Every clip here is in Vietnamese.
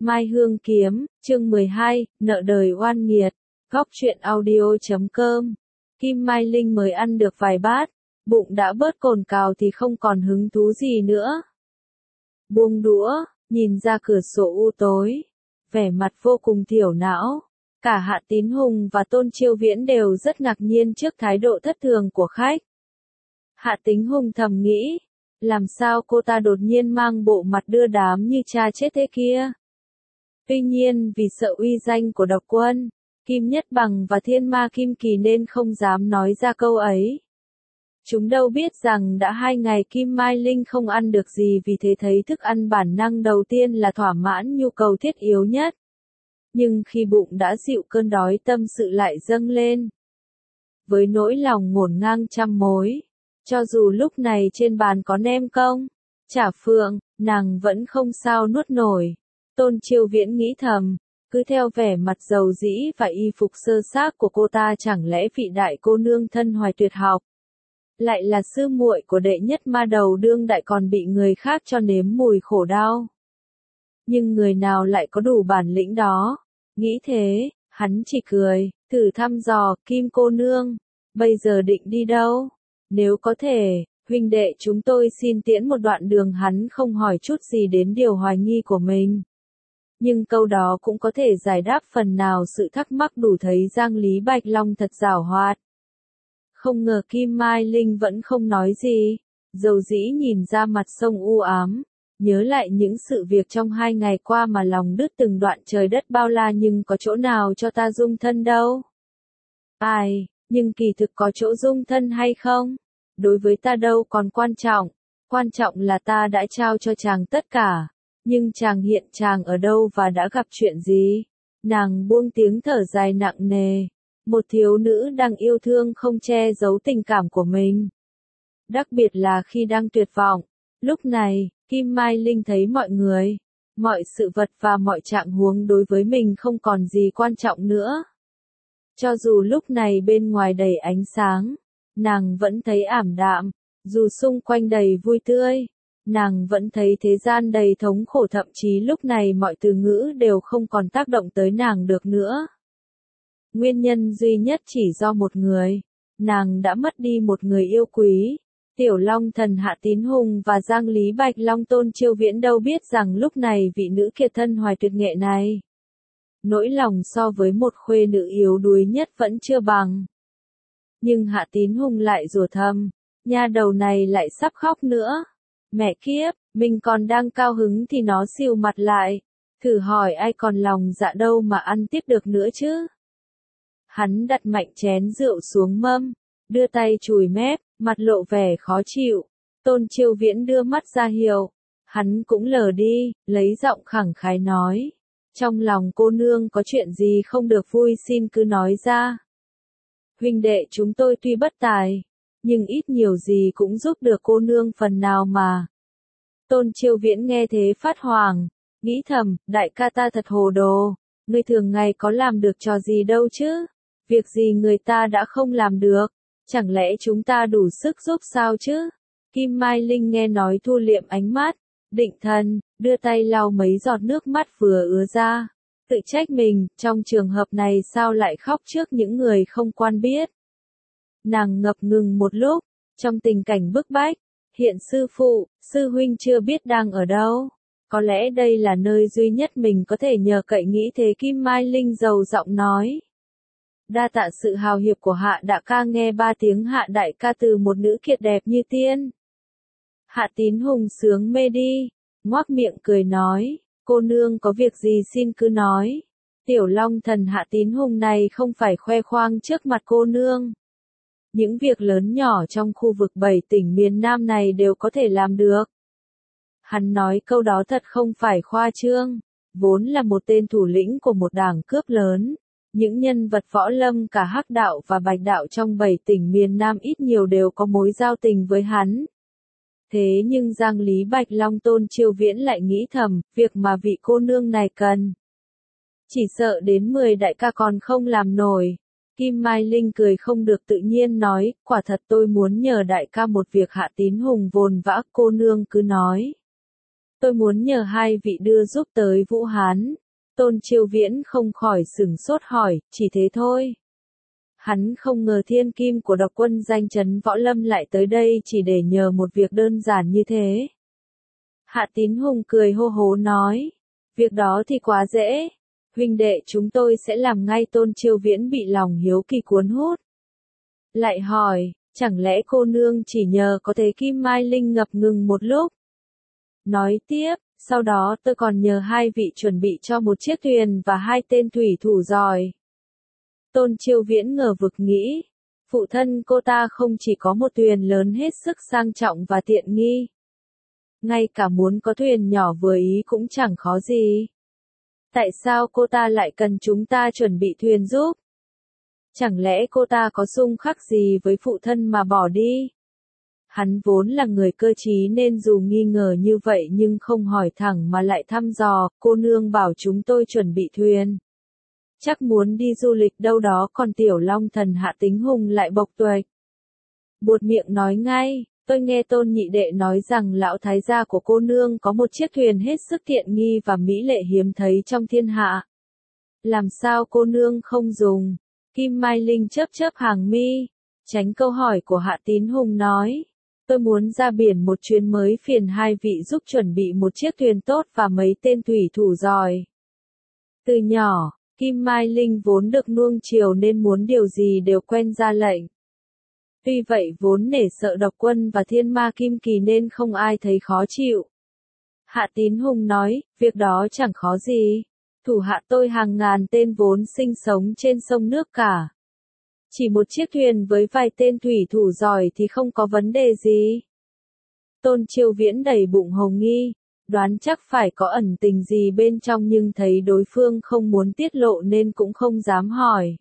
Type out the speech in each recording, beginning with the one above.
Mai Hương Kiếm, chương 12, nợ đời oan nghiệt, góc truyện audio.com. Kim Mai Linh mới ăn được vài bát, bụng đã bớt cồn cào thì không còn hứng thú gì nữa. Buông đũa, nhìn ra cửa sổ u tối, vẻ mặt vô cùng thiểu não. Cả Hạ Tín Hùng và Tôn Chiêu Viễn đều rất ngạc nhiên trước thái độ thất thường của khách. Hạ Tín Hùng thầm nghĩ, làm sao cô ta đột nhiên mang bộ mặt đưa đám như cha chết thế kia. Tuy nhiên vì sợ uy danh của độc quân, Kim Nhất Bằng và Thiên Ma Kim Kỳ nên không dám nói ra câu ấy. Chúng đâu biết rằng đã 2 ngày Kim Mai Linh không ăn được gì, vì thế thấy thức ăn bản năng đầu tiên là thỏa mãn nhu cầu thiết yếu nhất. Nhưng khi bụng đã dịu cơn đói, tâm sự lại dâng lên. Với nỗi lòng ngổn ngang trăm mối, cho dù lúc này trên bàn có nem công, chả phượng, nàng vẫn không sao nuốt nổi. Tôn Chiêu Viễn nghĩ thầm, cứ theo vẻ mặt dầu dĩ và y phục sơ xác của cô ta, chẳng lẽ vị đại cô nương thân hoài tuyệt học, lại là sư muội của đệ nhất ma đầu đương đại, còn bị người khác cho nếm mùi khổ đau. Nhưng người nào lại có đủ bản lĩnh đó? Nghĩ thế, hắn chỉ cười, thử thăm dò, Kim cô nương, bây giờ định đi đâu? Nếu có thể, huynh đệ chúng tôi xin tiễn một đoạn đường. Hắn không hỏi chút gì đến điều hoài nghi của mình. Nhưng câu đó cũng có thể giải đáp phần nào sự thắc mắc, đủ thấy Giang Lý Bạch Long thật giảo hoạt. Không ngờ Kim Mai Linh vẫn không nói gì, dầu dĩ nhìn ra mặt sông u ám, nhớ lại những sự việc trong 2 ngày qua mà lòng đứt từng đoạn. Trời đất bao la nhưng có chỗ nào cho ta dung thân đâu. Ai, nhưng kỳ thực có chỗ dung thân hay không, đối với ta đâu còn quan trọng là ta đã trao cho chàng tất cả. Nhưng chàng hiện chàng ở đâu và đã gặp chuyện gì? Nàng buông tiếng thở dài nặng nề. Một thiếu nữ đang yêu thương không che giấu tình cảm của mình. Đặc biệt là khi đang tuyệt vọng. Lúc này, Kim Mai Linh thấy mọi người, mọi sự vật và mọi trạng huống đối với mình không còn gì quan trọng nữa. Cho dù lúc này bên ngoài đầy ánh sáng, nàng vẫn thấy ảm đạm. Dù xung quanh đầy vui tươi, nàng vẫn thấy thế gian đầy thống khổ. Thậm chí lúc này mọi từ ngữ đều không còn tác động tới nàng được nữa. Nguyên nhân duy nhất chỉ do một người. Nàng đã mất đi một người yêu quý. Tiểu Long Thần Hạ Tín Hùng và Giang Lý Bạch Long. Tôn Chiêu Viễn đâu biết rằng lúc này vị nữ kiệt thân hoài tuyệt nghệ này, nỗi lòng so với một khuê nữ yếu đuối nhất vẫn chưa bằng. Nhưng Hạ Tín Hùng lại rủa thầm, nha đầu này lại sắp khóc nữa. Mẹ kiếp, mình còn đang cao hứng thì nó xìu mặt lại. Thử hỏi ai còn lòng dạ đâu mà ăn tiếp được nữa chứ. Hắn đặt mạnh chén rượu xuống mâm, đưa tay chùi mép, mặt lộ vẻ khó chịu. Tôn Chiêu Viễn đưa mắt ra hiệu, hắn cũng lờ đi, lấy giọng khẳng khái nói, trong lòng cô nương có chuyện gì không được vui xin cứ nói ra. Huynh đệ chúng tôi tuy bất tài, nhưng ít nhiều gì cũng giúp được cô nương phần nào mà. Tôn Chiêu Viễn nghe thế phát hoảng, nghĩ thầm, đại ca ta thật hồ đồ, người thường ngày có làm được trò gì đâu chứ, việc gì người ta đã không làm được, chẳng lẽ chúng ta đủ sức giúp sao chứ. Kim Mai Linh nghe nói thu liệm ánh mắt, định thần, đưa tay lau mấy giọt nước mắt vừa ứa ra, tự trách mình, trong trường hợp này sao lại khóc trước những người không quen biết. Nàng ngập ngừng một lúc, trong tình cảnh bức bách, hiện sư phụ, sư huynh chưa biết đang ở đâu. Có lẽ đây là nơi duy nhất mình có thể nhờ cậy, nghĩ thế Kim Mai Linh dầu giọng nói. Đa tạ sự hào hiệp của Hạ đại ca. Nghe 3 tiếng Hạ đại ca từ một nữ kiệt đẹp như tiên, Hạ Tín Hùng sướng mê đi, ngoác miệng cười nói, cô nương có việc gì xin cứ nói. Tiểu Long Thần Hạ Tín Hùng này không phải khoe khoang trước mặt cô nương. Những việc lớn nhỏ trong khu vực 7 tỉnh miền Nam này đều có thể làm được. Hắn nói câu đó thật không phải khoa trương, vốn là một tên thủ lĩnh của một đảng cướp lớn. Những nhân vật võ lâm cả Hắc đạo và Bạch đạo trong 7 tỉnh miền Nam ít nhiều đều có mối giao tình với hắn. Thế nhưng Giang Lý Bạch Long Tôn Chiêu Viễn lại nghĩ thầm, việc mà vị cô nương này cần, chỉ sợ đến 10 đại ca còn không làm nổi. Kim Mai Linh cười không được tự nhiên nói, quả thật tôi muốn nhờ đại ca một việc. Hạ Tín Hùng vồn vã, cô nương cứ nói. Tôi muốn nhờ hai vị đưa giúp tới Vũ Hán. Tôn Chiêu Viễn không khỏi sửng sốt hỏi, chỉ thế thôi. Hắn không ngờ thiên kim của độc quân danh chấn võ lâm lại tới đây chỉ để nhờ một việc đơn giản như thế. Hạ Tín Hùng cười hô hố nói, việc đó thì quá dễ, huynh đệ chúng tôi sẽ làm ngay. Tôn Chiêu Viễn bị lòng hiếu kỳ cuốn hút. Lại hỏi, chẳng lẽ cô nương chỉ nhờ có thế? Kim Mai Linh ngập ngừng một lúc. Nói tiếp, sau đó tôi còn nhờ hai vị chuẩn bị cho một chiếc thuyền và hai tên thủy thủ giỏi. Tôn Chiêu Viễn ngờ vực nghĩ, phụ thân cô ta không chỉ có một thuyền lớn hết sức sang trọng và tiện nghi. Ngay cả muốn có thuyền nhỏ vừa ý cũng chẳng khó gì. Tại sao cô ta lại cần chúng ta chuẩn bị thuyền giúp? Chẳng lẽ cô ta có xung khắc gì với phụ thân mà bỏ đi? Hắn vốn là người cơ trí nên dù nghi ngờ như vậy nhưng không hỏi thẳng mà lại thăm dò, cô nương bảo chúng tôi chuẩn bị thuyền. Chắc muốn đi du lịch đâu đó. Còn Tiểu Long Thần Hạ Tín Hùng lại bộc tuệch. Buột miệng nói ngay, tôi nghe Tôn nhị đệ nói rằng lão thái gia của cô nương có một chiếc thuyền hết sức tiện nghi và mỹ lệ hiếm thấy trong thiên hạ. Làm sao cô nương không dùng? Kim Mai Linh chớp chớp hàng mi, tránh câu hỏi của Hạ Tín Hùng nói. Tôi muốn ra biển một chuyến mới, phiền hai vị giúp chuẩn bị một chiếc thuyền tốt và mấy tên thủy thủ giỏi. Từ nhỏ, Kim Mai Linh vốn được nuông chiều nên muốn điều gì đều quen ra lệnh. Tuy vậy vốn nể sợ độc quân và thiên ma kim kỳ nên không ai thấy khó chịu. Hạ Tín Hùng nói, việc đó chẳng khó gì. Thủ hạ tôi hàng ngàn tên vốn sinh sống trên sông nước cả. Chỉ một chiếc thuyền với vài tên thủy thủ giỏi thì không có vấn đề gì. Tôn Chiêu Viễn đầy bụng hồ nghi, đoán chắc phải có ẩn tình gì bên trong nhưng thấy đối phương không muốn tiết lộ nên cũng không dám hỏi.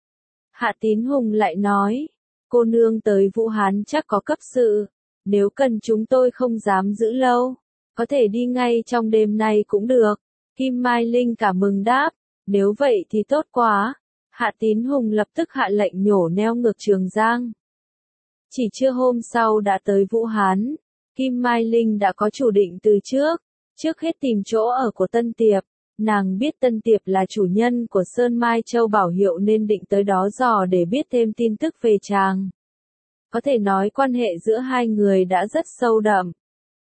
Hạ Tín Hùng lại nói, cô nương tới Vũ Hán chắc có cấp sự, nếu cần chúng tôi không dám giữ lâu, có thể đi ngay trong đêm nay cũng được. Kim Mai Linh cảm mừng đáp, nếu vậy thì tốt quá. Hạ Tín Hùng lập tức hạ lệnh nhổ neo ngược Trường Giang. Chỉ trưa hôm sau đã tới Vũ Hán, Kim Mai Linh đã có chủ định từ trước hết tìm chỗ ở của Tân Tiệp. Nàng biết Tân Tiệp là chủ nhân của Sơn Mai Châu Bảo Hiệu nên định tới đó dò để biết thêm tin tức về chàng. Có thể nói quan hệ giữa hai người đã rất sâu đậm.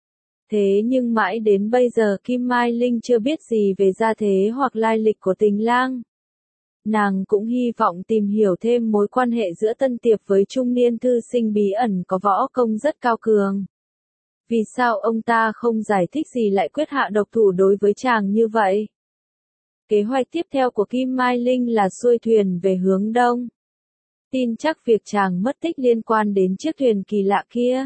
Thế nhưng mãi đến bây giờ Kim Mai Linh chưa biết gì về gia thế hoặc lai lịch của Tình Lang. Nàng cũng hy vọng tìm hiểu thêm mối quan hệ giữa Tân Tiệp với trung niên thư sinh bí ẩn có võ công rất cao cường. Vì sao ông ta không giải thích gì lại quyết hạ độc thủ đối với chàng như vậy? Kế hoạch tiếp theo của Kim Mai Linh là xuôi thuyền về hướng đông. Tin chắc việc chàng mất tích liên quan đến chiếc thuyền kỳ lạ kia.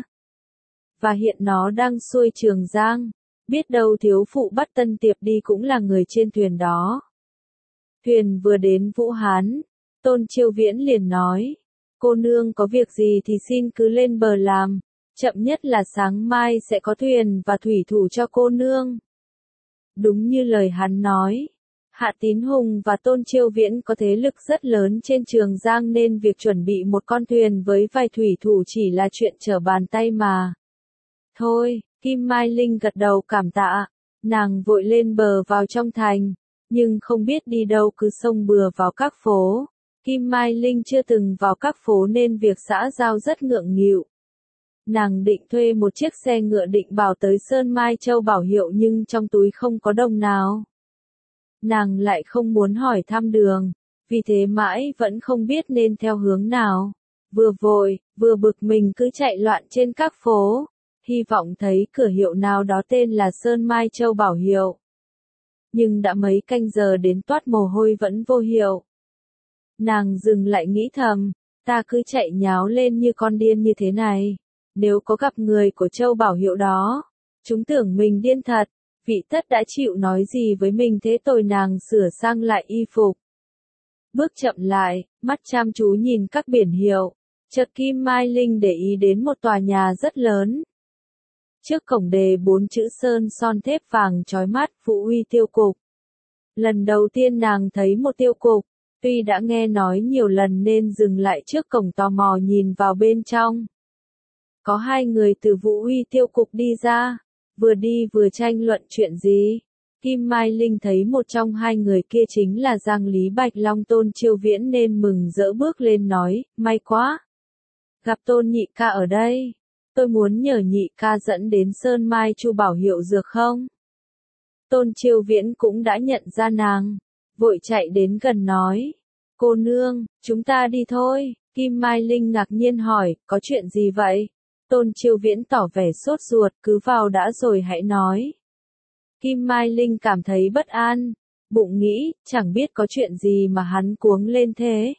Và hiện nó đang xuôi Trường Giang. Biết đâu thiếu phụ bắt Tân Tiệp đi cũng là người trên thuyền đó. Thuyền vừa đến Vũ Hán, Tôn Chiêu Viễn liền nói, cô nương có việc gì thì xin cứ lên bờ làm, chậm nhất là sáng mai sẽ có thuyền và thủy thủ cho cô nương. Đúng như lời hắn nói, Hạ Tín Hùng và Tôn Chiêu Viễn có thế lực rất lớn trên Trường Giang nên việc chuẩn bị một con thuyền với vài thủy thủ chỉ là chuyện trở bàn tay mà. Thôi, Kim Mai Linh gật đầu cảm tạ, nàng vội lên bờ vào trong thành. Nhưng không biết đi đâu cứ xông bừa vào các phố. Kim Mai Linh chưa từng vào các phố nên việc xã giao rất ngượng nghịu. Nàng định thuê một chiếc xe ngựa định bảo tới Sơn Mai Châu Bảo Hiệu nhưng trong túi không có đồng nào. Nàng lại không muốn hỏi thăm đường, vì thế mãi vẫn không biết nên theo hướng nào. Vừa vội, vừa bực mình cứ chạy loạn trên các phố, hy vọng thấy cửa hiệu nào đó tên là Sơn Mai Châu Bảo Hiệu. Nhưng đã mấy canh giờ đến toát mồ hôi vẫn vô hiệu. Nàng dừng lại nghĩ thầm, ta cứ chạy nháo lên như con điên như thế này. Nếu có gặp người của Châu Bảo Hiệu đó, chúng tưởng mình điên thật, vị tất đã chịu nói gì với mình thế. Tôi nàng sửa sang lại y phục. Bước chậm lại, mắt chăm chú nhìn các biển hiệu, chợt Kim Mai Linh để ý đến một tòa nhà rất lớn. Trước cổng đề 4 chữ sơn son thép vàng chói mắt, Phụ Uy Tiêu Cục. Lần đầu tiên nàng thấy một tiêu cục, tuy đã nghe nói nhiều lần nên dừng lại trước cổng tò mò nhìn vào bên trong. Có hai người từ Vũ Uy Tiêu Cục đi ra, vừa đi vừa tranh luận chuyện gì? Kim Mai Linh thấy một trong hai người kia chính là Giang Lý Bạch Long Tôn Chiêu Viễn nên mừng rỡ bước lên nói, may quá. Gặp Tôn nhị ca ở đây. Tôi muốn nhờ nhị ca dẫn đến Sơn Mai Chu Bảo hiệu dược không? Tôn Chiêu Viễn cũng đã nhận ra nàng. Vội chạy đến gần nói. Cô nương, chúng ta đi thôi. Kim Mai Linh ngạc nhiên hỏi, có chuyện gì vậy? Tôn Chiêu Viễn tỏ vẻ sốt ruột, cứ vào đã rồi hãy nói. Kim Mai Linh cảm thấy bất an, bụng nghĩ, chẳng biết có chuyện gì mà hắn cuống lên thế.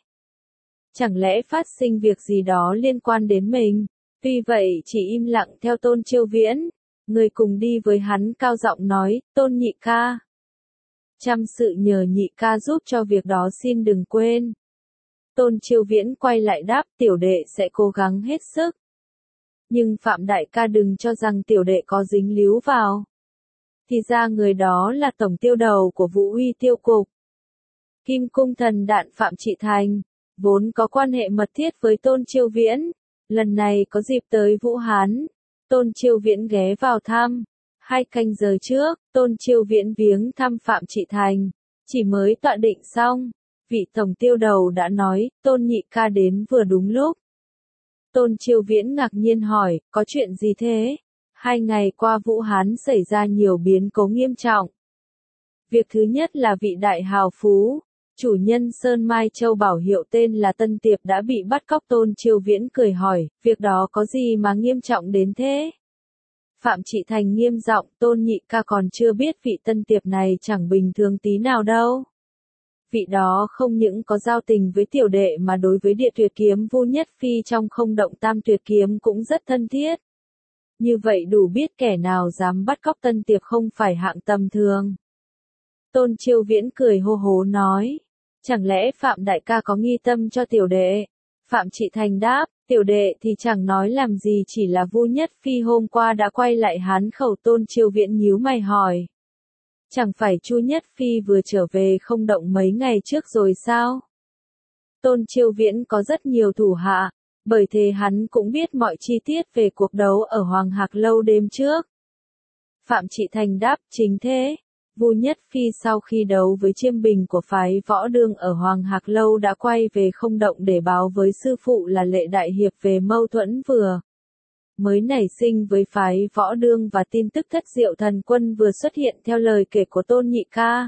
Chẳng lẽ phát sinh việc gì đó liên quan đến mình? Tuy vậy chỉ im lặng theo Tôn Chiêu Viễn. Người cùng đi với hắn cao giọng nói, Tôn nhị ca. Chăm sự nhờ nhị ca giúp cho việc đó xin đừng quên. Tôn Chiêu Viễn quay lại đáp, tiểu đệ sẽ cố gắng hết sức. Nhưng Phạm đại ca đừng cho rằng tiểu đệ có dính líu vào. Thì ra người đó là tổng tiêu đầu của Vũ Uy tiêu cục. Kim cung thần đạn Phạm Trị Thành, vốn có quan hệ mật thiết với Tôn Chiêu Viễn. Lần này có dịp tới Vũ Hán, Tôn Chiêu Viễn ghé vào thăm. 2 canh giờ trước, Tôn Chiêu Viễn viếng thăm Phạm Trị Thành. Chỉ mới tọa định xong, vị tổng tiêu đầu đã nói, Tôn nhị ca đến vừa đúng lúc. Tôn Chiêu Viễn ngạc nhiên hỏi, có chuyện gì thế? 2 ngày qua Vũ Hán xảy ra nhiều biến cố nghiêm trọng. Việc thứ nhất là vị đại hào phú, chủ nhân Sơn Mai Châu Bảo hiệu tên là Tân Tiệp đã bị bắt cóc. Tôn Chiêu Viễn cười hỏi, việc đó có gì mà nghiêm trọng đến thế? Phạm Trị Thành nghiêm giọng, Tôn nhị ca còn chưa biết vị Tân Tiệp này chẳng bình thường tí nào đâu. Vị đó không những có giao tình với tiểu đệ mà đối với Địa Tuyệt Kiếm Vu Nhất Phi trong Không Động Tam Tuyệt Kiếm cũng rất thân thiết. Như vậy đủ biết kẻ nào dám bắt cóc Tân Tiệp không phải hạng tầm thường. Tôn Chiêu Viễn cười hô hố nói, chẳng lẽ Phạm đại ca có nghi tâm cho tiểu đệ? Phạm Trị Thành đáp, tiểu đệ thì chẳng nói làm gì, chỉ là Vu Nhất Phi hôm qua đã quay lại Hán khẩu. Tôn Chiêu Viễn nhíu mày hỏi, chẳng phải Chu Nhất Phi vừa trở về Không Động mấy ngày trước rồi sao? Tôn Chiêu Viễn có rất nhiều thủ hạ, bởi thế hắn cũng biết mọi chi tiết về cuộc đấu ở Hoàng Hạc Lâu đêm trước. Phạm Trị Thành đáp, chính thế. Vu Nhất Phi sau khi đấu với Chiêm Bình của phái Võ Đương ở Hoàng Hạc Lâu đã quay về Không Động để báo với sư phụ là Lệ Đại Hiệp về mâu thuẫn vừa mới nảy sinh với phái Võ Đương và tin tức Thất Diệu Thần Quân vừa xuất hiện theo lời kể của Tôn nhị ca.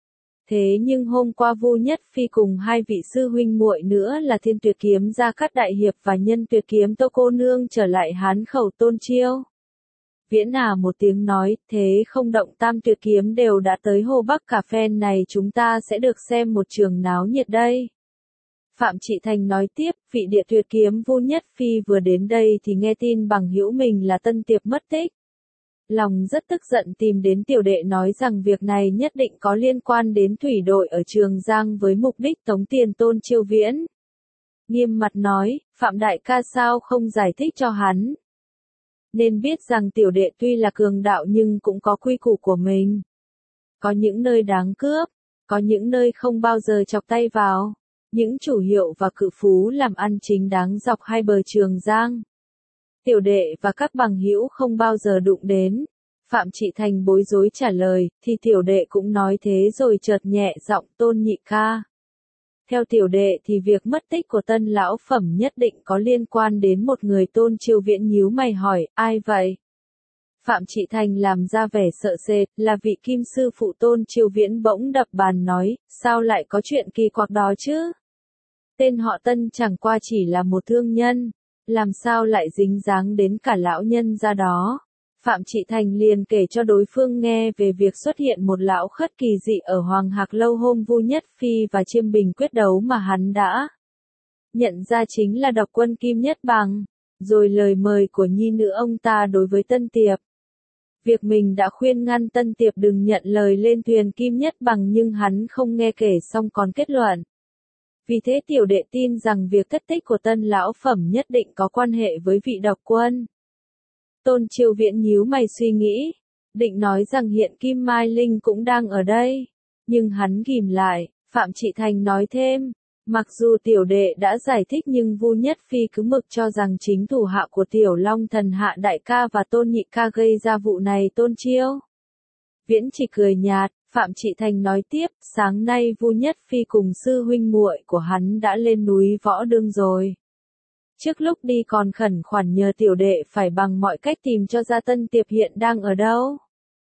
Thế nhưng hôm qua Vu Nhất Phi cùng 2 vị sư huynh muội nữa là Thiên Tuyệt Kiếm Gia Cát Đại Hiệp và Nhân Tuyệt Kiếm Tô cô nương trở lại Hán khẩu. Tôn Chiêu Viễn một tiếng nói, thế Không Động Tam Tuyệt Kiếm đều đã tới Hồ Bắc cả phen này, chúng ta sẽ được xem một trường náo nhiệt đây. Phạm Trị Thành nói tiếp, vị Địa Tuyệt Kiếm Vu Nhất Phi vừa đến đây thì nghe tin bằng hữu mình là Tân Tiệp mất tích. Lòng rất tức giận tìm đến tiểu đệ nói rằng việc này nhất định có liên quan đến thủy đội ở Trường Giang với mục đích tống tiền Tôn Chiêu Viễn. Nghiêm mặt nói, Phạm đại ca sao không giải thích cho hắn? Nên biết rằng tiểu đệ tuy là cường đạo nhưng cũng có quy củ của mình. Có những nơi đáng cướp, có những nơi không bao giờ chọc tay vào. Những chủ hiệu và cự phú làm ăn chính đáng dọc 2 bờ Trường Giang. Tiểu đệ và các bằng hữu không bao giờ đụng đến. Phạm Trị Thành bối rối trả lời, thì tiểu đệ cũng nói thế rồi chợt nhẹ giọng, Tôn nhị ca. Theo tiểu đệ thì việc mất tích của Tân lão phẩm nhất định có liên quan đến một người. Tôn Chiêu Viễn nhíu mày hỏi, ai vậy? Phạm Trị Thành làm ra vẻ sợ sệt, là vị Kim sư phụ. Tôn Chiêu Viễn bỗng đập bàn nói, sao lại có chuyện kỳ quặc đó chứ? Tên họ Tân chẳng qua chỉ là một thương nhân, làm sao lại dính dáng đến cả lão nhân ra đó? Phạm Trị Thành liền kể cho đối phương nghe về việc xuất hiện một lão khất kỳ dị ở Hoàng Hạc Lâu hôm Vu Nhất Phi và Chiêm Bình quyết đấu mà hắn đã nhận ra chính là độc quân Kim Nhất Bằng, rồi lời mời của nhi nữ ông ta đối với Tân Tiệp. Việc mình đã khuyên ngăn Tân Tiệp đừng nhận lời lên thuyền Kim Nhất Bằng nhưng hắn không nghe kể xong còn kết luận. Vì thế tiểu đệ tin rằng việc thất tích của Tân lão phẩm nhất định có quan hệ với vị độc quân. Tôn Chiêu Viễn nhíu mày suy nghĩ, định nói rằng hiện Kim Mai Linh cũng đang ở đây, nhưng hắn ghìm lại. Phạm Trị Thành nói thêm, Mặc dù tiểu đệ đã giải thích nhưng Vu Nhất Phi cứ mực cho rằng chính thủ hạ của Tiểu Long Thần Hạ đại ca và Tôn nhị ca gây ra vụ này. Tôn Chiêu Viễn chỉ cười nhạt, Phạm Trị Thành nói tiếp, sáng nay Vu Nhất Phi cùng sư huynh muội của hắn đã lên núi Võ Đương rồi. Trước lúc đi còn khẩn khoản nhờ tiểu đệ phải bằng mọi cách tìm cho ra Tân Tiệp hiện đang ở đâu.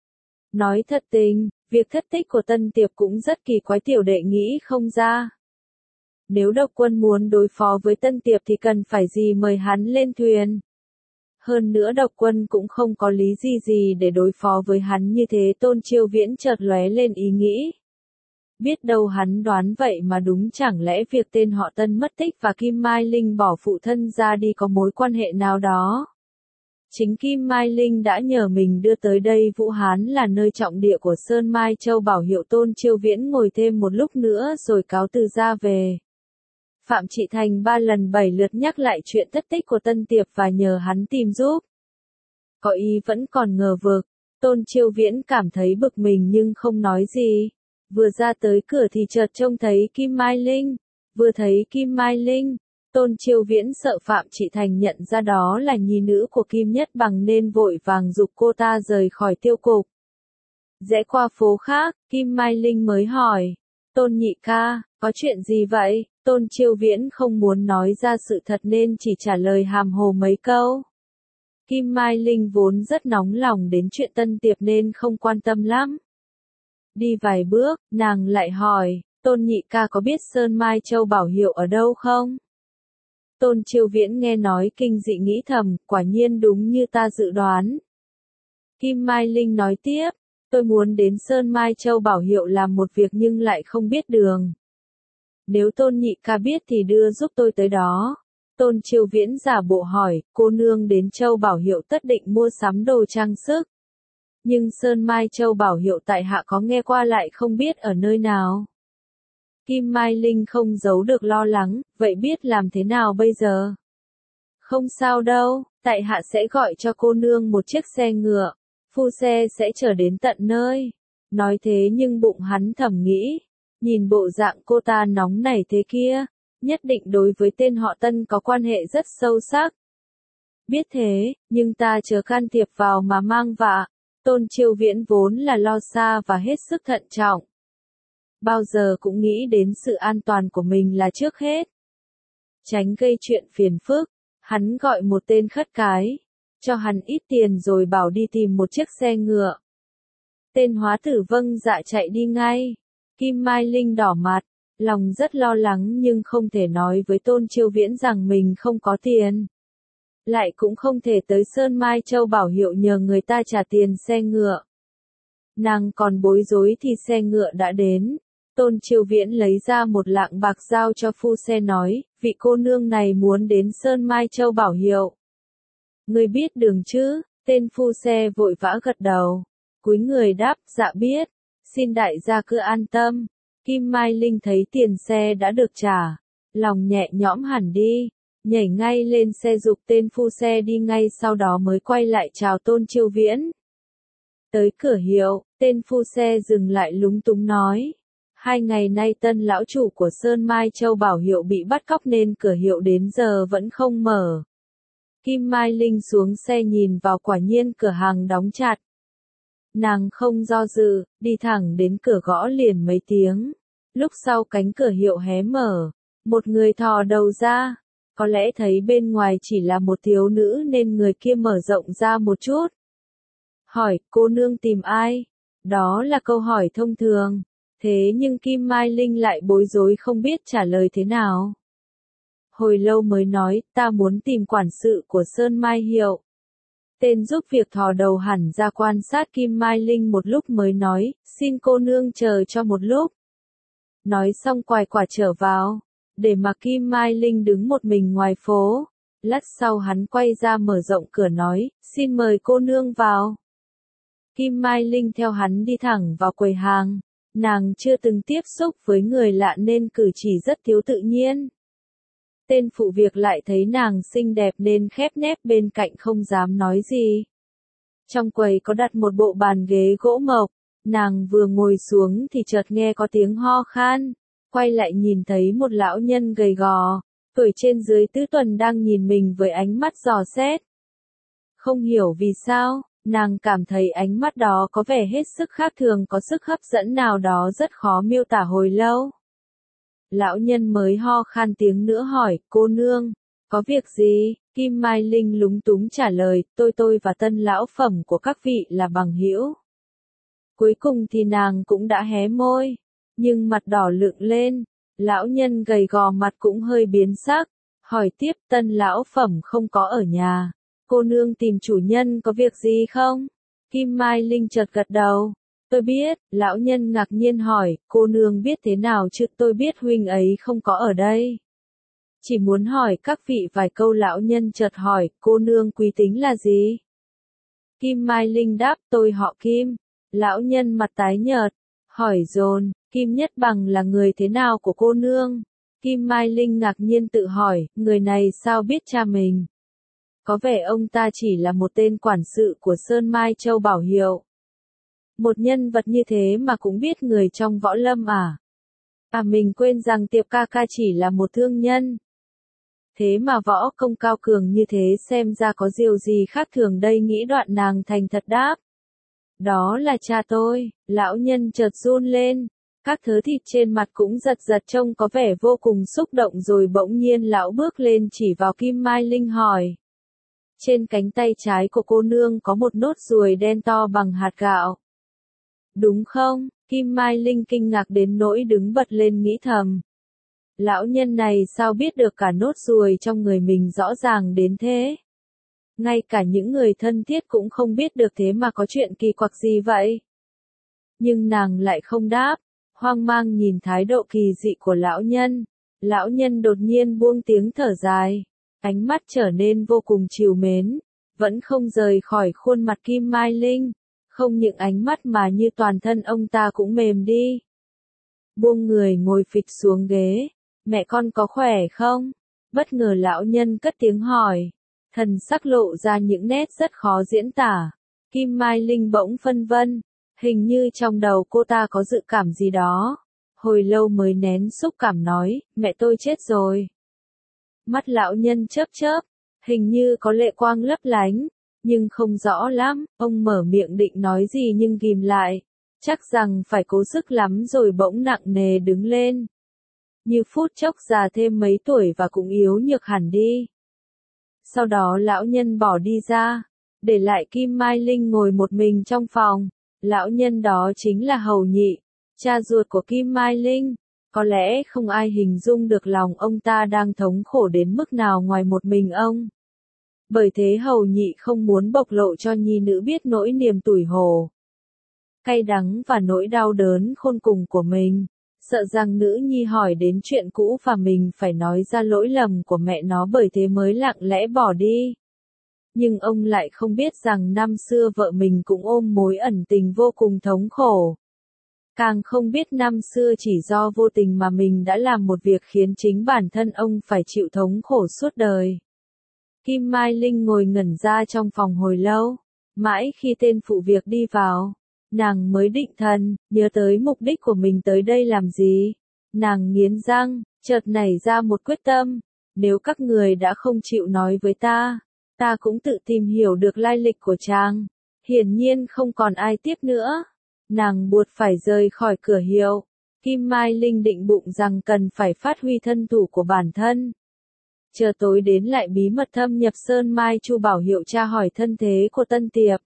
Nói thật tình, việc thất tích của Tân Tiệp cũng rất kỳ quái, tiểu đệ nghĩ không ra. Nếu độc quân muốn đối phó với Tân Tiệp thì cần phải gì mời hắn lên thuyền. Hơn nữa độc quân cũng không có lý gì để đối phó với hắn như thế. Tôn Chiêu Viễn chợt lóe lên ý nghĩ. Biết đâu hắn đoán vậy mà đúng, chẳng lẽ việc tên họ Tân mất tích và Kim Mai Linh bỏ phụ thân ra đi có mối quan hệ nào đó. Chính Kim Mai Linh đã nhờ mình đưa tới đây. Vũ Hán là nơi trọng địa của Sơn Mai Châu bảo hiệu. Tôn Chiêu Viễn ngồi thêm một lúc nữa rồi cáo từ ra về. Phạm Trị Thành 3 lần 7 lượt nhắc lại chuyện thất tích của Tân Tiệp và nhờ hắn tìm giúp. Có ý vẫn còn ngờ vực, Tôn Chiêu Viễn cảm thấy bực mình nhưng không nói gì. Vừa ra tới cửa thì chợt trông thấy Kim Mai Linh. Vừa thấy Kim Mai Linh, Tôn Chiêu Viễn sợ Phạm Trị Thành nhận ra đó là nhi nữ của Kim Nhất Bằng nên vội vàng giục cô ta rời khỏi tiêu cục. Rẽ qua phố khác, Kim Mai Linh mới hỏi, Tôn nhị ca, có chuyện gì vậy? Tôn Chiêu Viễn không muốn nói ra sự thật nên chỉ trả lời hàm hồ mấy câu. Kim Mai Linh vốn rất nóng lòng đến chuyện Tân Tiệp nên không quan tâm lắm. Đi vài bước, nàng lại hỏi, Tôn nhị ca có biết Sơn Mai Châu bảo hiệu ở đâu không? Tôn Chiêu Viễn nghe nói kinh dị nghĩ thầm, quả nhiên đúng như ta dự đoán. Kim Mai Linh nói tiếp, tôi muốn đến Sơn Mai Châu bảo hiệu làm một việc nhưng lại không biết đường. Nếu Tôn nhị ca biết thì đưa giúp tôi tới đó. Tôn Chiêu Viễn giả bộ hỏi, cô nương đến Châu bảo hiệu tất định mua sắm đồ trang sức. Nhưng Sơn Mai Châu bảo hiệu tại hạ có nghe qua lại không biết ở nơi nào. Kim Mai Linh không giấu được lo lắng, vậy biết làm thế nào bây giờ? Không sao đâu, tại hạ sẽ gọi cho cô nương một chiếc xe ngựa, phu xe sẽ chở đến tận nơi. Nói thế nhưng bụng hắn thầm nghĩ, nhìn bộ dạng cô ta nóng nảy thế kia, nhất định đối với tên họ Tân có quan hệ rất sâu sắc. Biết thế, nhưng ta chớ can thiệp vào mà mang vạ. Tôn Chiêu Viễn vốn là lo xa và hết sức thận trọng. Bao giờ cũng nghĩ đến sự an toàn của mình là trước hết. Tránh gây chuyện phiền phức, hắn gọi một tên khất cái, cho hắn ít tiền rồi bảo đi tìm một chiếc xe ngựa. Tên hóa tử vâng dạ chạy đi ngay. Kim Mai Linh đỏ mặt, lòng rất lo lắng nhưng không thể nói với Tôn Chiêu Viễn rằng mình không có tiền. Lại cũng không thể tới Sơn Mai Châu bảo hiệu nhờ người ta trả tiền xe ngựa. Nàng còn bối rối thì xe ngựa đã đến. Tôn Chiêu Viễn lấy ra một lạng bạc giao cho phu xe nói, vị cô nương này muốn đến Sơn Mai Châu bảo hiệu. Người biết đường chứ? Tên phu xe vội vã gật đầu. Cúi người đáp, dạ biết. Xin đại gia cứ an tâm. Kim Mai Linh thấy tiền xe đã được trả. Lòng nhẹ nhõm hẳn đi. Nhảy ngay lên xe giục tên phu xe đi ngay sau đó mới quay lại chào Tôn Chiêu Viễn. Tới cửa hiệu, tên phu xe dừng lại lúng túng nói. 2 ngày nay Tân lão chủ của Sơn Mai Châu bảo hiệu bị bắt cóc nên cửa hiệu đến giờ vẫn không mở. Kim Mai Linh xuống xe nhìn vào quả nhiên cửa hàng đóng chặt. Nàng không do dự, đi thẳng đến cửa gõ liền mấy tiếng. Lúc sau cánh cửa hiệu hé mở, một người thò đầu ra. Có lẽ thấy bên ngoài chỉ là một thiếu nữ nên người kia mở rộng ra một chút. Hỏi, cô nương tìm ai? Đó là câu hỏi thông thường. Thế nhưng Kim Mai Linh lại bối rối không biết trả lời thế nào. Hồi lâu mới nói, ta muốn tìm quản sự của Sơn Mai hiệu. Tên giúp việc thò đầu hẳn ra quan sát Kim Mai Linh một lúc mới nói, xin cô nương chờ cho một lúc. Nói xong quài quả trở vào, để mà Kim Mai Linh đứng một mình ngoài phố. Lát sau hắn quay ra mở rộng cửa nói, xin mời cô nương vào. Kim Mai Linh theo hắn đi thẳng vào quầy hàng. Nàng chưa từng tiếp xúc với người lạ nên cử chỉ rất thiếu tự nhiên. Tên phụ việc lại thấy nàng xinh đẹp nên khép nép bên cạnh không dám nói gì. Trong quầy có đặt một bộ bàn ghế gỗ mộc. Nàng vừa ngồi xuống thì chợt nghe có tiếng ho khan. quay lại nhìn thấy một lão nhân gầy gò, tuổi trên dưới tứ tuần đang nhìn mình với ánh mắt dò xét. Không hiểu vì sao, nàng cảm thấy ánh mắt đó có vẻ hết sức khác thường, có sức hấp dẫn nào đó rất khó miêu tả hồi lâu. Lão nhân mới ho khan tiếng nữa hỏi, cô nương, có việc gì? Kim Mai Linh lúng túng trả lời, tôi và tân lão phẩm của các vị là bằng hữu. Cuối cùng thì nàng cũng đã hé môi, nhưng mặt đỏ lựng lên, lão nhân gầy gò mặt cũng hơi biến sắc, hỏi tiếp tân lão phẩm không có ở nhà, cô nương tìm chủ nhân có việc gì không? Kim Mai Linh chợt gật đầu, tôi biết, lão nhân ngạc nhiên hỏi, cô nương biết thế nào chứ? Tôi biết huynh ấy không có ở đây. Chỉ muốn hỏi các vị vài câu. Lão nhân chợt hỏi, cô nương quý tính là gì? Kim Mai Linh đáp, tôi họ Kim. Lão nhân mặt tái nhợt, hỏi dồn, Kim Nhất Bằng là người thế nào của cô nương? Kim Mai Linh ngạc nhiên tự hỏi, người này sao biết cha mình? Có vẻ ông ta chỉ là một tên quản sự của Sơn Mai Châu Bảo Hiệu. Một nhân vật như thế mà cũng biết người trong võ lâm à? Mình quên rằng Tiệp ca ca chỉ là một thương nhân. Thế mà võ công cao cường như thế xem ra có điều gì khác thường đây, nghĩ đoạn nàng thành thật đáp. Đó là cha tôi. Lão nhân chợt run lên, các thớ thịt trên mặt cũng giật giật trông có vẻ vô cùng xúc động, rồi bỗng nhiên lão bước lên chỉ vào Kim Mai Linh hỏi. Trên cánh tay trái của cô nương có một nốt ruồi đen to bằng hạt gạo. Đúng không? Kim Mai Linh kinh ngạc đến nỗi đứng bật lên nghĩ thầm. Lão nhân này sao biết được cả nốt ruồi trong người mình rõ ràng đến thế? Ngay cả những người thân thiết cũng không biết được, thế mà có chuyện kỳ quặc gì vậy? Nhưng nàng lại không đáp, hoang mang nhìn thái độ kỳ dị của lão nhân. Lão nhân đột nhiên buông tiếng thở dài, ánh mắt trở nên vô cùng trìu mến, vẫn không rời khỏi khuôn mặt Kim Mai Linh. Không những ánh mắt mà như toàn thân ông ta cũng mềm đi. Buông người ngồi phịch xuống ghế, mẹ con có khỏe không? Bất ngờ lão nhân cất tiếng hỏi, thần sắc lộ ra những nét rất khó diễn tả. Kim Mai Linh bỗng phân vân, hình như trong đầu cô ta có dự cảm gì đó. Hồi lâu mới nén xúc cảm nói, mẹ tôi chết rồi. Mắt lão nhân chớp chớp, hình như có lệ quang lấp lánh, nhưng không rõ lắm. Ông mở miệng định nói gì nhưng ghim lại, chắc rằng phải cố sức lắm rồi bỗng nặng nề đứng lên. Như phút chốc già thêm mấy tuổi và cũng yếu nhược hẳn đi. Sau đó lão nhân bỏ đi ra, để lại Kim Mai Linh ngồi một mình trong phòng. Lão nhân đó chính là Hầu Nhị, cha ruột của Kim Mai Linh. Có lẽ không ai hình dung được lòng ông ta đang thống khổ đến mức nào ngoài một mình ông. Bởi thế Hầu Nhị không muốn bộc lộ cho nhi nữ biết nỗi niềm tủi hổ, cay đắng và nỗi đau đớn khôn cùng của mình, sợ rằng nữ nhi hỏi đến chuyện cũ và mình phải nói ra lỗi lầm của mẹ nó, bởi thế mới lặng lẽ bỏ đi. Nhưng ông lại không biết rằng năm xưa vợ mình cũng ôm mối ẩn tình vô cùng thống khổ. Càng không biết năm xưa chỉ do vô tình mà mình đã làm một việc khiến chính bản thân ông phải chịu thống khổ suốt đời. Kim Mai Linh ngồi ngẩn ra trong phòng hồi lâu, mãi khi tên phụ việc đi vào, nàng mới định thần, nhớ tới mục đích của mình tới đây làm gì. Nàng nghiến răng, chợt nảy ra một quyết tâm, nếu các người đã không chịu nói với ta, ta cũng tự tìm hiểu được lai lịch của chàng. Hiển nhiên không còn ai tiếp nữa. Nàng buộc phải rời khỏi cửa hiệu. Kim Mai Linh định bụng rằng cần phải phát huy thân thủ của bản thân. Chờ tối đến lại bí mật thâm nhập Sơn Mai Chu Bảo Hiệu tra hỏi thân thế của Tân Tiệp.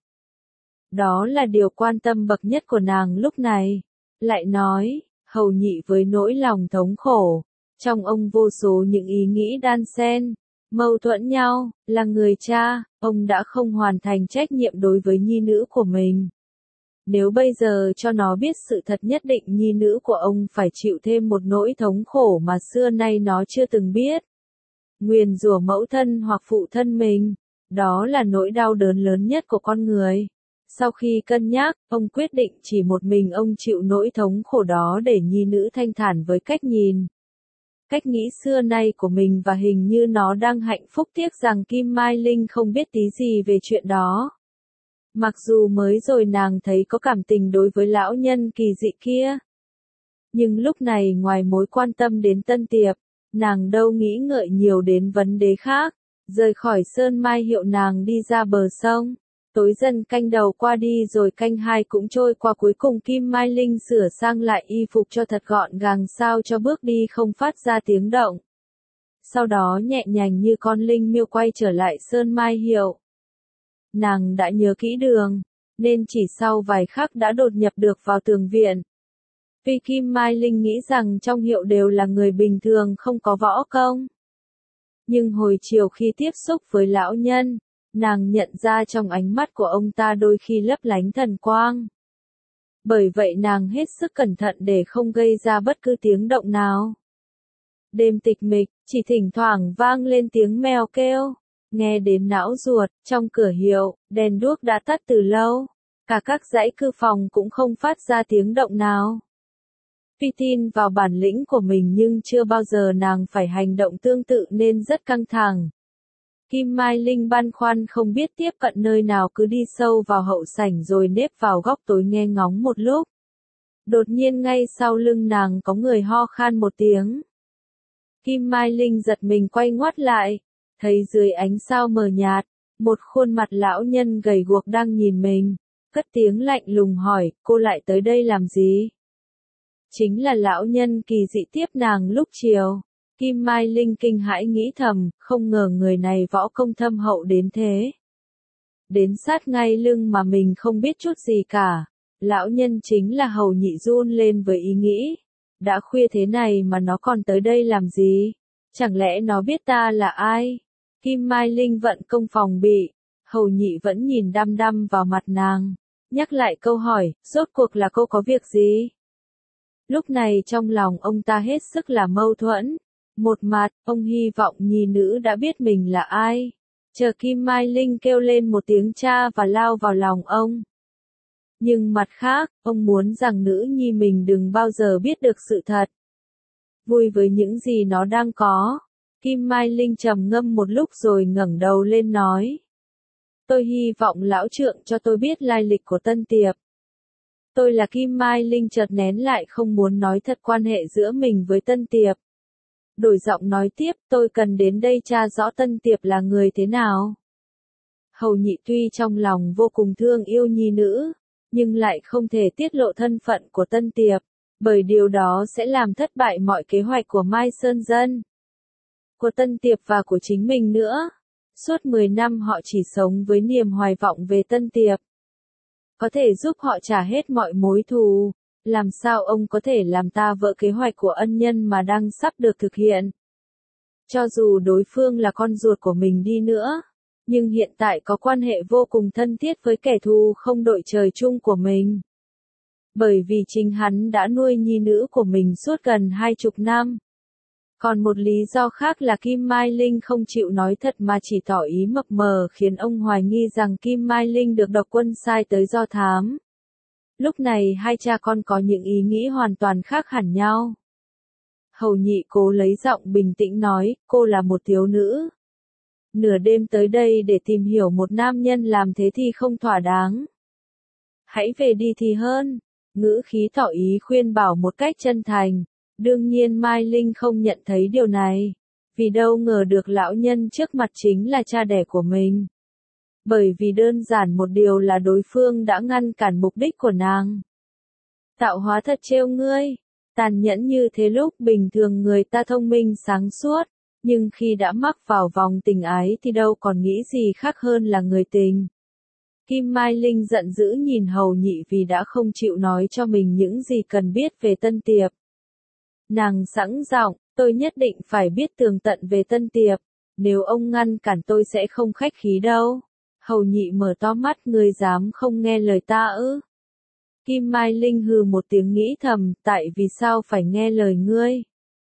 Đó là điều quan tâm bậc nhất của nàng lúc này. Lại nói, Hầu Nhị với nỗi lòng thống khổ, trong ông vô số những ý nghĩ đan xen, mâu thuẫn nhau, là người cha, ông đã không hoàn thành trách nhiệm đối với nhi nữ của mình. Nếu bây giờ cho nó biết sự thật, nhất định nhi nữ của ông phải chịu thêm một nỗi thống khổ mà xưa nay nó chưa từng biết. Nguyền rủa mẫu thân hoặc phụ thân mình, đó là nỗi đau đớn lớn nhất của con người. Sau khi cân nhắc, ông quyết định chỉ một mình ông chịu nỗi thống khổ đó để nhi nữ thanh thản với cách nhìn, cách nghĩ xưa nay của mình, và hình như nó đang hạnh phúc. Tiếc rằng Kim Mai Linh không biết tí gì về chuyện đó. Mặc dù mới rồi nàng thấy có cảm tình đối với lão nhân kỳ dị kia. Nhưng lúc này ngoài mối quan tâm đến Tân Tiệp, nàng đâu nghĩ ngợi nhiều đến vấn đề khác. Rời khỏi Sơn Mai Hiệu nàng đi ra bờ sông. Tối dần canh đầu qua đi rồi canh hai cũng trôi qua, cuối cùng Kim Mai Linh sửa sang lại y phục cho thật gọn gàng sao cho bước đi không phát ra tiếng động. Sau đó nhẹ nhàng như con linh miêu quay trở lại Sơn Mai Hiệu. Nàng đã nhớ kỹ đường, nên chỉ sau vài khắc đã đột nhập được vào tường viện. Vì Kim Mai Linh nghĩ rằng trong hiệu đều là người bình thường không có võ công. Nhưng hồi chiều khi tiếp xúc với lão nhân, nàng nhận ra trong ánh mắt của ông ta đôi khi lấp lánh thần quang. Bởi vậy nàng hết sức cẩn thận để không gây ra bất cứ tiếng động nào. Đêm tịch mịch, chỉ thỉnh thoảng vang lên tiếng mèo kêu, nghe đến não ruột. Trong cửa hiệu, đèn đuốc đã tắt từ lâu, cả các dãy cư phòng cũng không phát ra tiếng động nào. Tuy tin vào bản lĩnh của mình nhưng chưa bao giờ nàng phải hành động tương tự nên rất căng thẳng. Kim Mai Linh băn khoăn không biết tiếp cận nơi nào, cứ đi sâu vào hậu sảnh rồi nép vào góc tối nghe ngóng một lúc. Đột nhiên ngay sau lưng nàng có người ho khan một tiếng. Kim Mai Linh giật mình quay ngoắt lại, thấy dưới ánh sao mờ nhạt, một khuôn mặt lão nhân gầy guộc đang nhìn mình, cất tiếng lạnh lùng hỏi, cô lại tới đây làm gì? Chính là lão nhân kỳ dị tiếp nàng lúc chiều. Kim Mai Linh kinh hãi nghĩ thầm, không ngờ người này võ công thâm hậu đến thế. Đến sát ngay lưng mà mình không biết chút gì cả. Lão nhân chính là Hầu Nhị run lên với ý nghĩ. Đã khuya thế này mà nó còn tới đây làm gì? Chẳng lẽ nó biết ta là ai? Kim Mai Linh vận công phòng bị. Hầu Nhị vẫn nhìn đăm đăm vào mặt nàng. Nhắc lại câu hỏi, rốt cuộc là cô có việc gì? Lúc này trong lòng ông ta hết sức là mâu thuẫn. Một mặt, ông hy vọng nhi nữ đã biết mình là ai. Chờ Kim Mai Linh kêu lên một tiếng cha và lao vào lòng ông. Nhưng mặt khác, ông muốn rằng nữ nhi mình đừng bao giờ biết được sự thật. Vui với những gì nó đang có. Kim Mai Linh trầm ngâm một lúc rồi ngẩng đầu lên nói. Tôi hy vọng lão trượng cho tôi biết lai lịch của Tân Tiệp. Tôi là Kim Mai Linh chợt nén lại không muốn nói thật quan hệ giữa mình với Tân Tiệp. Đổi giọng nói tiếp, tôi cần đến đây tra rõ Tân Tiệp là người thế nào. Hầu Nhị tuy trong lòng vô cùng thương yêu nhi nữ, nhưng lại không thể tiết lộ thân phận của Tân Tiệp, bởi điều đó sẽ làm thất bại mọi kế hoạch của Mai Sơn Dân, của Tân Tiệp và của chính mình nữa. Suốt 10 năm họ chỉ sống với niềm hoài vọng về Tân Tiệp. Có thể giúp họ trả hết mọi mối thù. Làm sao ông có thể làm ta vỡ kế hoạch của ân nhân mà đang sắp được thực hiện? Cho dù đối phương là con ruột của mình đi nữa, nhưng hiện tại có quan hệ vô cùng thân thiết với kẻ thù không đội trời chung của mình. Bởi vì chính hắn đã nuôi nhi nữ của mình suốt gần 20 năm. Còn một lý do khác là Kim Mai Linh không chịu nói thật mà chỉ tỏ ý mập mờ khiến ông hoài nghi rằng Kim Mai Linh được độc quân sai tới do thám. Lúc này hai cha con có những ý nghĩ hoàn toàn khác hẳn nhau. Hầu Nhị cố lấy giọng bình tĩnh nói, cô là một thiếu nữ. Nửa đêm tới đây để tìm hiểu một nam nhân làm thế thì không thỏa đáng. Hãy về đi thì hơn. Ngữ khí tỏ ý khuyên bảo một cách chân thành. Đương nhiên Mai Linh không nhận thấy điều này. Vì đâu ngờ được lão nhân trước mặt chính là cha đẻ của mình. Bởi vì đơn giản một điều là đối phương đã ngăn cản mục đích của nàng. Tạo hóa thật trêu ngươi. Tàn nhẫn như thế lúc bình thường người ta thông minh sáng suốt. Nhưng khi đã mắc vào vòng tình ái thì đâu còn nghĩ gì khác hơn là người tình. Kim Mai Linh giận dữ nhìn Hầu Nhị vì đã không chịu nói cho mình những gì cần biết về Tân Tiệp. Nàng sẵn giọng, tôi nhất định phải biết tường tận về Tân Tiệp. Nếu ông ngăn cản tôi sẽ không khách khí đâu. Hầu Nhị mở to mắt, ngươi dám không nghe lời ta ư? Kim Mai Linh hừ một tiếng nghĩ thầm, tại vì sao phải nghe lời ngươi?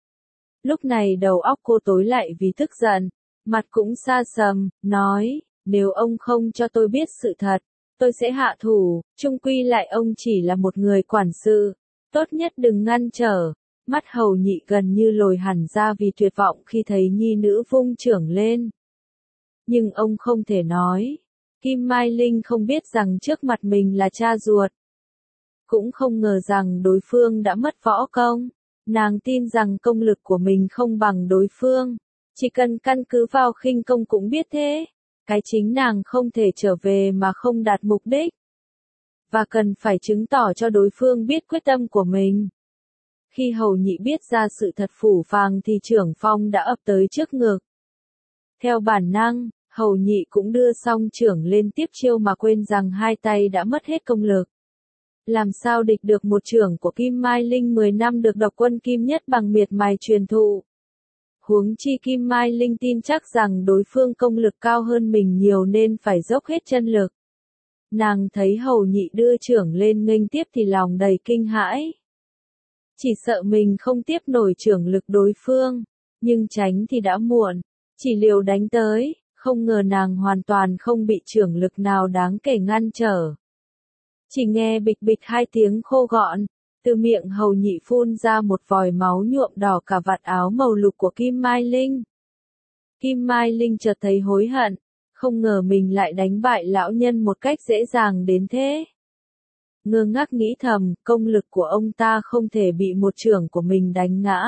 Lúc này đầu óc cô tối lại vì tức giận, mặt cũng xa sầm, nói, nếu ông không cho tôi biết sự thật, tôi sẽ hạ thủ, chung quy lại ông chỉ là một người quản sự, tốt nhất đừng ngăn trở. Mắt Hầu Nhị gần như lồi hẳn ra vì tuyệt vọng khi thấy nhi nữ vung chưởng lên. Nhưng ông không thể nói. Kim Mai Linh không biết rằng trước mặt mình là cha ruột. cũng không ngờ rằng đối phương đã mất võ công. Nàng tin rằng công lực của mình không bằng đối phương, chỉ cần căn cứ vào khinh công cũng biết thế. Cái chính nàng không thể trở về mà không đạt mục đích, và cần phải chứng tỏ cho đối phương biết quyết tâm của mình. Khi Hầu Nhị biết ra sự thật phũ phàng thì Trưởng Phong đã ập tới trước ngực. Theo bản năng, Hầu Nhị cũng đưa song trưởng lên tiếp chiêu mà quên rằng hai tay đã mất hết công lực. Làm sao địch được một trưởng của Kim Mai Linh 10 năm được độc quân Kim Nhất Bằng miệt mài truyền thụ. Huống chi Kim Mai Linh tin chắc rằng đối phương công lực cao hơn mình nhiều nên phải dốc hết chân lực. Nàng thấy Hầu Nhị đưa trưởng lên nghênh tiếp thì lòng đầy kinh hãi. Chỉ sợ mình không tiếp nổi trưởng lực đối phương, nhưng tránh thì đã muộn, chỉ liều đánh tới, không ngờ nàng hoàn toàn không bị trưởng lực nào đáng kể ngăn trở. Chỉ nghe bịch bịch hai tiếng khô gọn, từ miệng Hầu Nhị phun ra một vòi máu nhuộm đỏ cả vạt áo màu lục của Kim Mai Linh. Kim Mai Linh chợt thấy hối hận, không ngờ mình lại đánh bại lão nhân một cách dễ dàng đến thế. Ngơ ngác nghĩ thầm, công lực của ông ta không thể bị một trưởng của mình đánh ngã.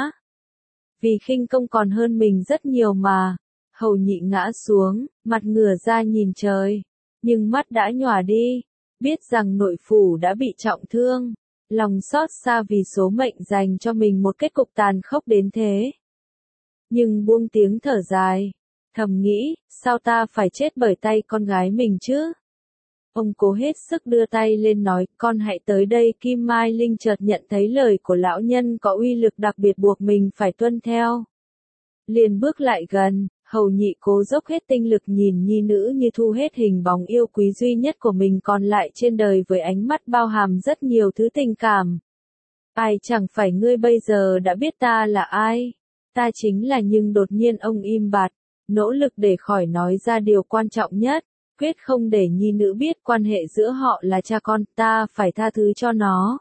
Vì khinh công còn hơn mình rất nhiều mà. Hầu Nhị ngã xuống, mặt ngửa ra nhìn trời, nhưng mắt đã nhòa đi, biết rằng nội phủ đã bị trọng thương, lòng xót xa vì số mệnh dành cho mình một kết cục tàn khốc đến thế. Nhưng buông tiếng thở dài, thầm nghĩ, sao ta phải chết bởi tay con gái mình chứ? Ông cố hết sức đưa tay lên nói, con hãy tới đây. Kim Mai Linh chợt nhận thấy lời của lão nhân có uy lực đặc biệt buộc mình phải tuân theo. Liền bước lại gần, Hầu Nhị cố dốc hết tinh lực nhìn nhi nữ như thu hết hình bóng yêu quý duy nhất của mình còn lại trên đời với ánh mắt bao hàm rất nhiều thứ tình cảm. Ai chẳng phải ngươi bây giờ đã biết ta là ai? Ta chính là. Nhưng đột nhiên ông im bặt, nỗ lực để khỏi nói ra điều quan trọng nhất, quyết không để nhi nữ biết quan hệ giữa họ là cha con, ta phải tha thứ cho nó.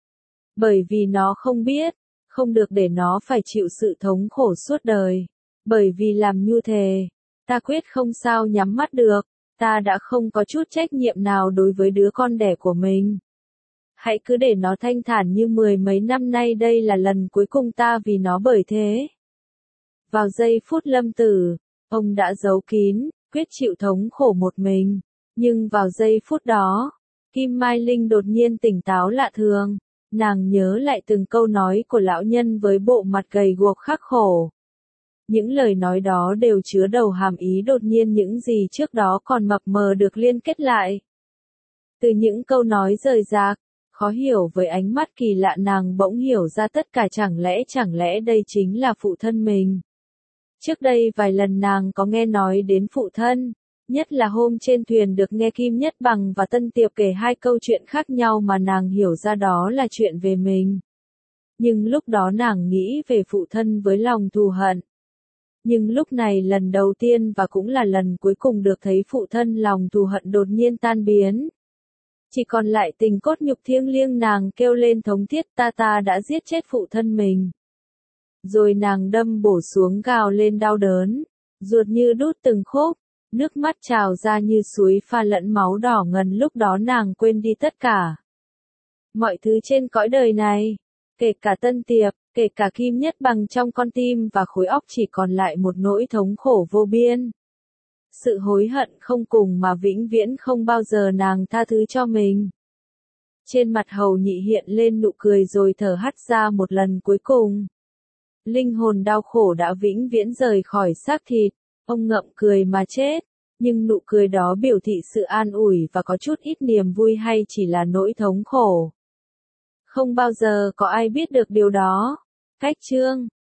Bởi vì nó không biết, không được để nó phải chịu sự thống khổ suốt đời. Bởi vì làm như thế, ta quyết không sao nhắm mắt được, ta đã không có chút trách nhiệm nào đối với đứa con đẻ của mình. Hãy cứ để nó thanh thản như 10 mấy năm nay, đây là lần cuối cùng ta vì nó bởi thế. Vào giây phút lâm tử, ông đã giấu kín, quyết chịu thống khổ một mình. Nhưng vào giây phút đó, Kim Mai Linh đột nhiên tỉnh táo lạ thường. Nàng nhớ lại từng câu nói của lão nhân với bộ mặt gầy guộc khắc khổ. Những lời nói đó đều chứa đầu hàm ý, đột nhiên những gì trước đó còn mập mờ được liên kết lại. Từ những câu nói rời rạc, khó hiểu với ánh mắt kỳ lạ, nàng bỗng hiểu ra tất cả. Chẳng lẽ đây chính là phụ thân mình? Trước đây vài lần nàng có nghe nói đến phụ thân, nhất là hôm trên thuyền được nghe Kim Nhất Bằng và Tân Tiệp kể hai câu chuyện khác nhau mà nàng hiểu ra đó là chuyện về mình. Nhưng lúc đó nàng nghĩ về phụ thân với lòng thù hận. Nhưng lúc này lần đầu tiên và cũng là lần cuối cùng được thấy phụ thân, lòng thù hận đột nhiên tan biến. Chỉ còn lại tình cốt nhục thiêng liêng. Nàng kêu lên thống thiết, ta đã giết chết phụ thân mình. Rồi nàng đâm bổ xuống gào lên đau đớn, ruột như đút từng khúc, nước mắt trào ra như suối pha lẫn máu đỏ ngần. Lúc đó nàng quên đi tất cả. Mọi thứ trên cõi đời này, kể cả Tân Tiệp, kể cả Kim Nhất Bằng, trong con tim và khối óc chỉ còn lại một nỗi thống khổ vô biên. Sự hối hận không cùng mà vĩnh viễn không bao giờ nàng tha thứ cho mình. Trên mặt Hầu Nhị hiện lên nụ cười rồi thở hắt ra một lần cuối cùng. Linh hồn đau khổ đã vĩnh viễn rời khỏi xác thịt, ông ngậm cười mà chết, nhưng nụ cười đó biểu thị sự an ủi và có chút ít niềm vui hay chỉ là nỗi thống khổ. Không bao giờ có ai biết được điều đó. Cách chương